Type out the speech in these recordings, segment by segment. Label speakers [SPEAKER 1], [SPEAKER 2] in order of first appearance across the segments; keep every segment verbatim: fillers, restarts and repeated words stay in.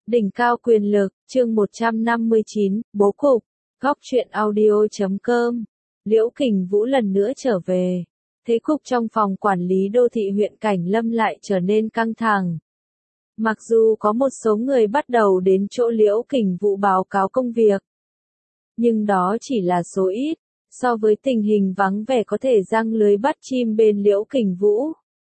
[SPEAKER 1] Đỉnh cao quyền lực, chương một trăm năm mươi chín, bố cục, góc truyện audio chấm com. Liễu Kình Vũ lần nữa trở về. Thế cục trong phòng quản lý đô thị huyện Cảnh Lâm lại trở nên căng thẳng. Mặc dù có một số người bắt đầu đến chỗ Liễu Kình Vũ báo cáo công việc, nhưng đó chỉ là số ít, so với tình hình vắng vẻ có thể giăng lưới bắt chim bên Liễu Kình Vũ.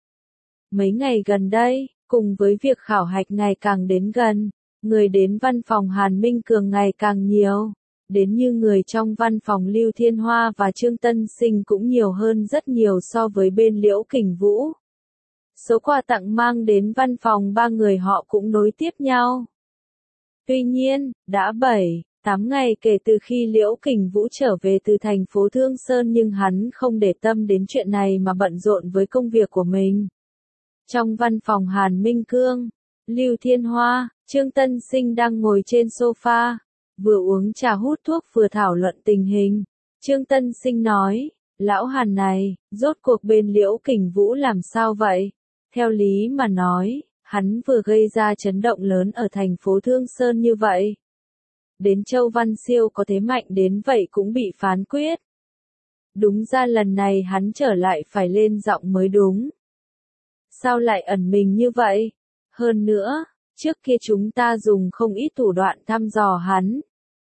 [SPEAKER 1] Mấy ngày gần đây, cùng với việc khảo hạch ngày càng đến gần, người đến văn phòng Hàn Minh Cường ngày càng nhiều, đến như người trong văn phòng Lưu Thiên Hoa và Trương Tân Sinh cũng nhiều hơn rất nhiều so với bên Liễu Kình Vũ. Số quà tặng mang đến văn phòng ba người họ cũng nối tiếp nhau. Tuy nhiên, đã bảy, tám ngày kể từ khi Liễu Kình Vũ trở về từ thành phố Thương Sơn nhưng hắn không để tâm đến chuyện này mà bận rộn với công việc của mình. Trong văn phòng Hàn Minh Cương, Lưu Thiên Hoa, Trương Tân Sinh đang ngồi trên sofa, vừa uống trà hút thuốc vừa thảo luận tình hình. Trương Tân Sinh nói, lão Hàn này, rốt cuộc bên Liễu Kình Vũ làm sao vậy? Theo lý mà nói, hắn vừa gây ra chấn động lớn ở thành phố Thương Sơn như vậy. Đến Châu Văn Siêu có thế mạnh đến vậy cũng bị phán quyết. Đúng ra lần này hắn trở lại phải lên giọng mới đúng. Sao lại ẩn mình như vậy? Hơn nữa, trước kia chúng ta dùng không ít thủ đoạn thăm dò hắn.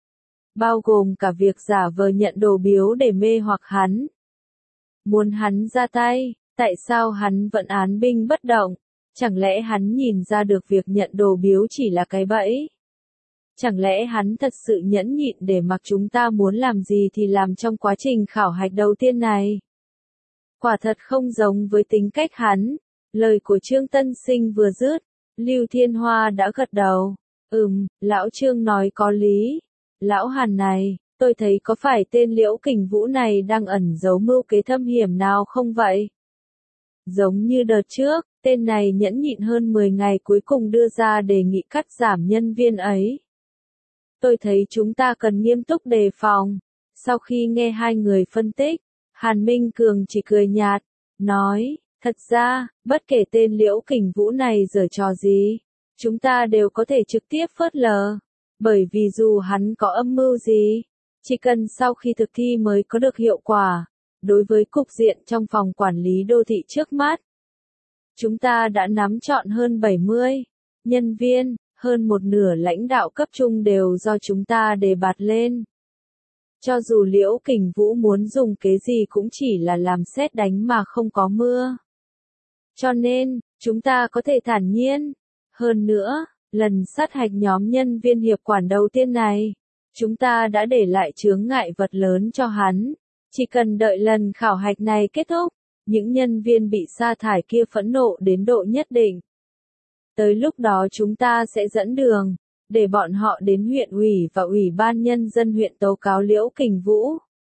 [SPEAKER 1] Bao gồm cả việc giả vờ nhận đồ biếu để mê hoặc hắn. Muốn hắn ra tay, tại sao hắn vẫn án binh bất động? Chẳng lẽ hắn nhìn ra được việc nhận đồ biếu chỉ là cái bẫy? Chẳng lẽ hắn thật sự nhẫn nhịn để mặc chúng ta muốn làm gì thì làm trong quá trình khảo hạch đầu tiên này? Quả thật không giống với tính cách hắn. Lời của Trương Tân Sinh vừa dứt, Lưu Thiên Hoa đã gật đầu. Ừm, lão Trương nói có lý. Lão Hàn này, tôi thấy có phải tên Liễu Kình Vũ này đang ẩn giấu mưu kế thâm hiểm nào không vậy? Giống như đợt trước, tên này nhẫn nhịn hơn mười ngày cuối cùng đưa ra đề nghị cắt giảm nhân viên ấy. Tôi thấy chúng ta cần nghiêm túc đề phòng. Sau khi nghe hai người phân tích, Hàn Minh Cường chỉ cười nhạt, nói, thật ra, bất kể tên Liễu Kình Vũ này giở trò gì, chúng ta đều có thể trực tiếp phớt lờ. Bởi vì dù hắn có âm mưu gì, chỉ cần sau khi thực thi mới có được hiệu quả. Đối với cục diện trong phòng quản lý đô thị trước mắt, chúng ta đã nắm trọn hơn bảy mươi nhân viên, hơn một nửa lãnh đạo cấp trung đều do chúng ta đề bạt lên. Cho dù Liễu Kình Vũ muốn dùng kế gì cũng chỉ là làm sét đánh mà không có mưa. Cho nên, chúng ta có thể thản nhiên. Hơn nữa, lần sát hạch nhóm nhân viên hiệp quản đầu tiên này, chúng ta đã để lại chướng ngại vật lớn cho hắn. Chỉ cần đợi lần khảo hạch này kết thúc, những nhân viên bị sa thải kia phẫn nộ đến độ nhất định. Tới lúc đó chúng ta sẽ dẫn đường, để bọn họ đến huyện ủy và ủy ban nhân dân huyện tố cáo Liễu Kình Vũ.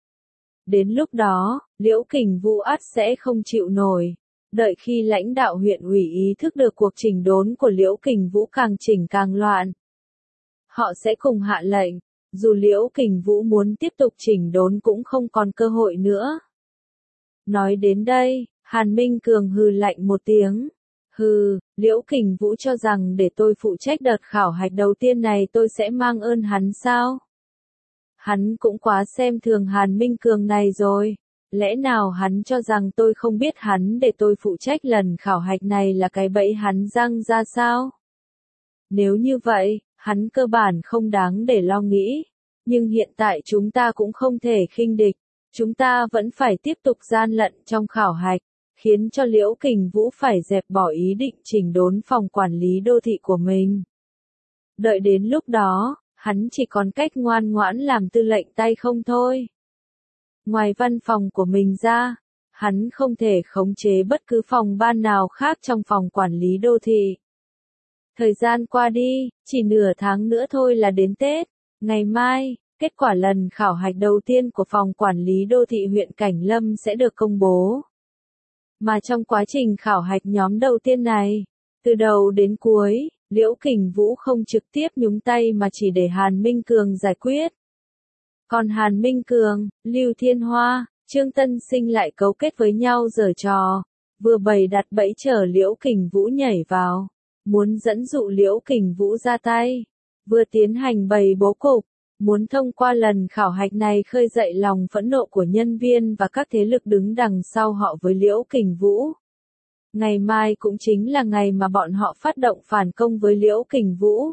[SPEAKER 1] Đến lúc đó, Liễu Kình Vũ ắt sẽ không chịu nổi. Đợi khi lãnh đạo huyện ủy ý thức được cuộc chỉnh đốn của Liễu Kình Vũ càng chỉnh càng loạn, họ sẽ cùng hạ lệnh, dù Liễu Kình Vũ muốn tiếp tục chỉnh đốn cũng không còn cơ hội nữa. Nói đến đây, Hàn Minh Cường hừ lạnh một tiếng. Hừ, Liễu Kình Vũ cho rằng để tôi phụ trách đợt khảo hạch đầu tiên này tôi sẽ mang ơn hắn sao? Hắn cũng quá xem thường Hàn Minh Cường này rồi. Lẽ nào hắn cho rằng tôi không biết hắn để tôi phụ trách lần khảo hạch này là cái bẫy hắn răng ra sao? Nếu như vậy, hắn cơ bản không đáng để lo nghĩ. Nhưng hiện tại chúng ta cũng không thể khinh địch. Chúng ta vẫn phải tiếp tục gian lận trong khảo hạch, khiến cho Liễu Kình Vũ phải dẹp bỏ ý định chỉnh đốn phòng quản lý đô thị của mình. Đợi đến lúc đó, hắn chỉ còn cách ngoan ngoãn làm tư lệnh tay không thôi. Ngoài văn phòng của mình ra, hắn không thể khống chế bất cứ phòng ban nào khác trong phòng quản lý đô thị. Thời gian qua đi, chỉ nửa tháng nữa thôi là đến Tết. Ngày mai, kết quả lần khảo hạch đầu tiên của phòng quản lý đô thị huyện Cảnh Lâm sẽ được công bố. Mà trong quá trình khảo hạch nhóm đầu tiên này, từ đầu đến cuối, Liễu Kình Vũ không trực tiếp nhúng tay mà chỉ để Hàn Minh Cường giải quyết. Còn Hàn Minh Cường, Lưu Thiên Hoa, Trương Tân Sinh lại cấu kết với nhau giở trò, vừa bày đặt bẫy chờ Liễu Kình Vũ nhảy vào, muốn dẫn dụ Liễu Kình Vũ ra tay. vừa tiến hành bày bố cục, muốn thông qua lần khảo hạch này khơi dậy lòng phẫn nộ của nhân viên và các thế lực đứng đằng sau họ với Liễu Kình Vũ. Ngày mai cũng chính là ngày mà bọn họ phát động phản công với Liễu Kình Vũ.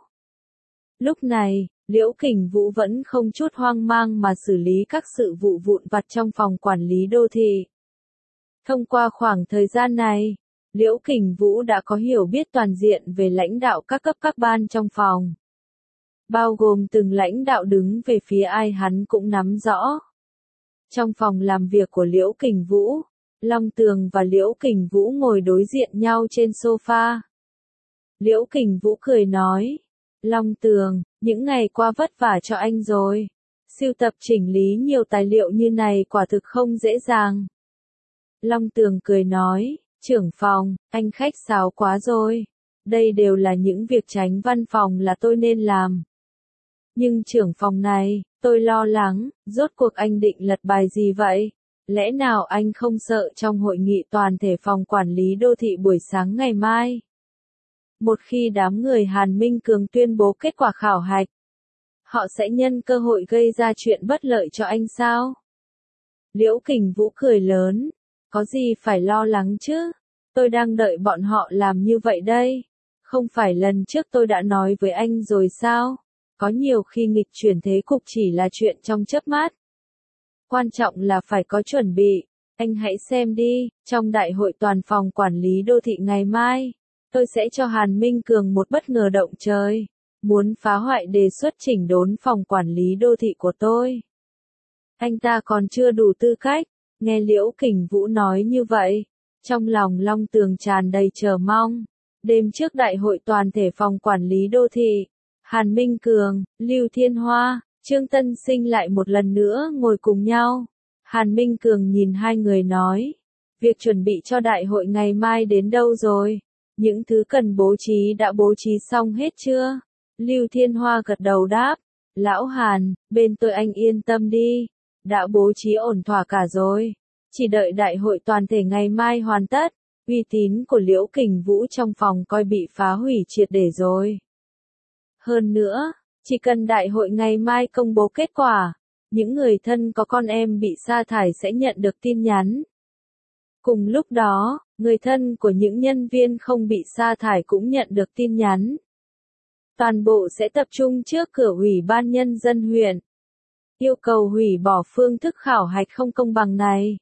[SPEAKER 1] Lúc này, Liễu Kình Vũ vẫn không chút hoang mang mà xử lý các sự vụ vụn vặt trong phòng quản lý đô thị. Thông qua khoảng thời gian này, Liễu Kình Vũ đã có hiểu biết toàn diện về lãnh đạo các cấp các ban trong phòng. Bao gồm từng lãnh đạo đứng về phía ai hắn cũng nắm rõ. Trong phòng làm việc của Liễu Kình Vũ, Long Tường và Liễu Kình Vũ ngồi đối diện nhau trên sofa. Liễu Kình Vũ cười nói, Long Tường, những ngày qua vất vả cho anh rồi. Sưu tập chỉnh lý nhiều tài liệu như này quả thực không dễ dàng. Long Tường cười nói, trưởng phòng, anh khách sáo quá rồi. Đây đều là những việc tránh văn phòng là tôi nên làm. Nhưng trưởng phòng này, tôi lo lắng, rốt cuộc anh định lật bài gì vậy? Lẽ nào anh không sợ trong hội nghị toàn thể phòng quản lý đô thị buổi sáng ngày mai? Một khi đám người Hàn Minh Cường tuyên bố kết quả khảo hạch, họ sẽ nhân cơ hội gây ra chuyện bất lợi cho anh sao? Liễu Kình Vũ cười lớn, có gì phải lo lắng chứ? Tôi đang đợi bọn họ làm như vậy đây. Không phải lần trước tôi đã nói với anh rồi sao? Có nhiều khi nghịch chuyển thế cục chỉ là chuyện trong chớp mắt. Quan trọng là phải có chuẩn bị. Anh hãy xem đi, trong đại hội toàn phòng quản lý đô thị ngày mai, tôi sẽ cho Hàn Minh Cường một bất ngờ động trời. Muốn phá hoại đề xuất chỉnh đốn phòng quản lý đô thị của tôi. Anh ta còn chưa đủ tư cách. Nghe Liễu Kình Vũ nói như vậy, trong lòng Long Tường tràn đầy chờ mong. Đêm trước đại hội toàn thể phòng quản lý đô thị, Hàn Minh Cường, Lưu Thiên Hoa, Trương Tân Sinh lại một lần nữa ngồi cùng nhau. Hàn Minh Cường nhìn hai người nói, việc chuẩn bị cho đại hội ngày mai đến đâu rồi? Những thứ cần bố trí đã bố trí xong hết chưa? Lưu Thiên Hoa gật đầu đáp, Lão Hàn, bên tôi anh yên tâm đi, đã bố trí ổn thỏa cả rồi. Chỉ đợi đại hội toàn thể ngày mai hoàn tất, uy tín của Liễu Kình Vũ trong phòng coi bị phá hủy triệt để rồi. Hơn nữa, chỉ cần đại hội ngày mai công bố kết quả, những người thân có con em bị sa thải sẽ nhận được tin nhắn. Cùng lúc đó, người thân của những nhân viên không bị sa thải cũng nhận được tin nhắn. Toàn bộ sẽ tập trung trước cửa Ủy ban Nhân dân huyện, yêu cầu hủy bỏ phương thức khảo hạch không công bằng này.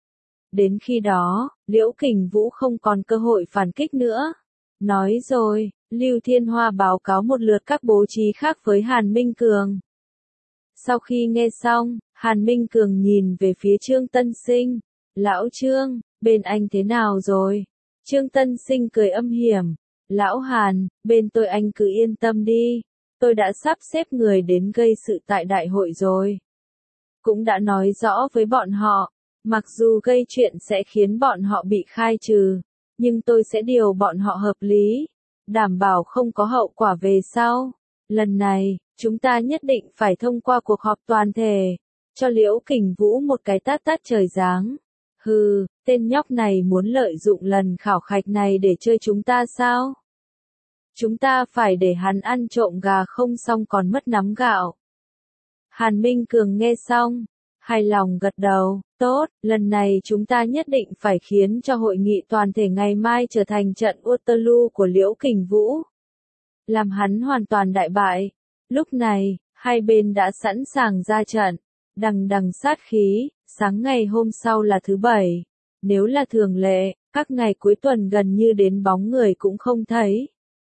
[SPEAKER 1] Đến khi đó, Liễu Kình Vũ không còn cơ hội phản kích nữa. Nói rồi, Lưu Thiên Hoa báo cáo một lượt các bố trí khác với Hàn Minh Cường. Sau khi nghe xong, Hàn Minh Cường nhìn về phía Trương Tân Sinh. Lão Trương, bên anh thế nào rồi? Trương Tân Sinh cười âm hiểm. Lão Hàn, bên tôi anh cứ yên tâm đi. Tôi đã sắp xếp người đến gây sự tại đại hội rồi. Cũng đã nói rõ với bọn họ, mặc dù gây chuyện sẽ khiến bọn họ bị khai trừ, nhưng tôi sẽ điều bọn họ hợp lý, đảm bảo không có hậu quả về sau. Lần này, chúng ta nhất định phải thông qua cuộc họp toàn thể, cho Liễu Kình Vũ một cái tát tát trời giáng. Hừ, tên nhóc này muốn lợi dụng lần khảo hạch này để chơi chúng ta sao? Chúng ta phải để hắn ăn trộm gà không xong còn mất nắm gạo. Hàn Minh Cường nghe xong, hài lòng gật đầu, tốt, lần này chúng ta nhất định phải khiến cho hội nghị toàn thể ngày mai trở thành trận Waterloo của Liễu Kình Vũ. Làm hắn hoàn toàn đại bại. Lúc này, hai bên đã sẵn sàng ra trận, đằng đằng sát khí, sáng ngày hôm sau là thứ bảy. Nếu là thường lệ, các ngày cuối tuần gần như đến bóng người cũng không thấy.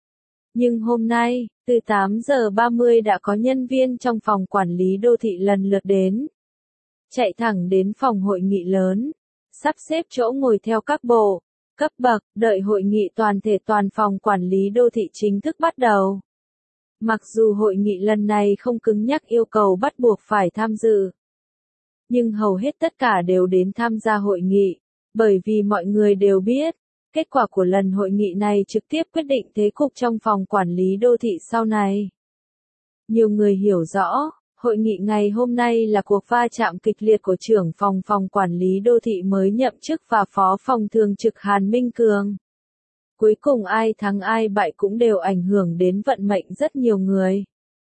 [SPEAKER 1] Nhưng hôm nay, từ tám giờ ba mươi đã có nhân viên trong phòng quản lý đô thị lần lượt đến. Chạy thẳng đến phòng hội nghị lớn, sắp xếp chỗ ngồi theo các bộ, cấp bậc, đợi hội nghị toàn thể toàn phòng quản lý đô thị chính thức bắt đầu. Mặc dù hội nghị lần này không cứng nhắc yêu cầu bắt buộc phải tham dự, nhưng hầu hết tất cả đều đến tham gia hội nghị, bởi vì mọi người đều biết, kết quả của lần hội nghị này trực tiếp quyết định thế cục trong phòng quản lý đô thị sau này. Nhiều người hiểu rõ, hội nghị ngày hôm nay là cuộc va chạm kịch liệt của trưởng phòng phòng quản lý đô thị mới nhậm chức và phó phòng thường trực Hàn Minh Cường. Cuối cùng ai thắng ai bại cũng đều ảnh hưởng đến vận mệnh rất nhiều người.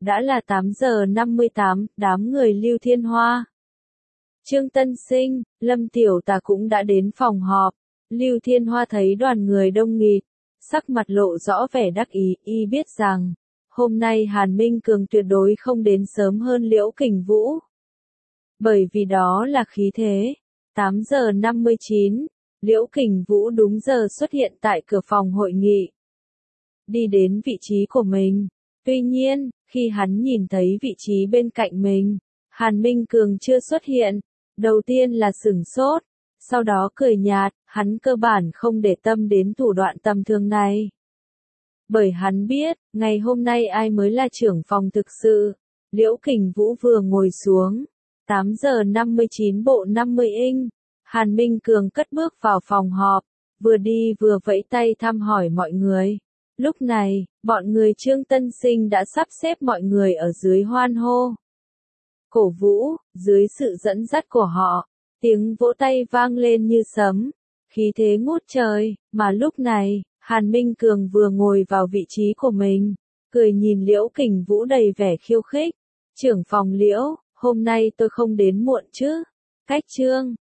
[SPEAKER 1] Đã là tám giờ năm mươi tám, đám người Lưu Thiên Hoa, Trương Tân Sinh, Lâm Tiểu Tà cũng đã đến phòng họp. Lưu Thiên Hoa thấy đoàn người đông nghịt, sắc mặt lộ rõ vẻ đắc ý, y biết rằng, hôm nay Hàn Minh Cường tuyệt đối không đến sớm hơn Liễu Kình Vũ. Bởi vì đó là khí thế. tám giờ năm mươi chín, Liễu Kình Vũ đúng giờ xuất hiện tại cửa phòng hội nghị. Đi đến vị trí của mình. Tuy nhiên, khi hắn nhìn thấy vị trí bên cạnh mình, Hàn Minh Cường chưa xuất hiện. Đầu tiên là sửng sốt, sau đó cười nhạt, hắn cơ bản không để tâm đến thủ đoạn tầm thường này. Bởi hắn biết, ngày hôm nay ai mới là trưởng phòng thực sự. Liễu Kình Vũ vừa ngồi xuống. tám giờ năm mươi chín bộ năm mươi inch. Hàn Minh Cường cất bước vào phòng họp, vừa đi vừa vẫy tay thăm hỏi mọi người. Lúc này, bọn người Trương Tân Sinh đã sắp xếp mọi người ở dưới hoan hô. Cổ vũ, dưới sự dẫn dắt của họ, tiếng vỗ tay vang lên như sấm, khí thế ngút trời, mà lúc này, Hàn Minh Cường vừa ngồi vào vị trí của mình, cười nhìn Liễu Kình Vũ đầy vẻ khiêu khích. Trưởng phòng Liễu, hôm nay tôi không đến muộn chứ? Cách Trương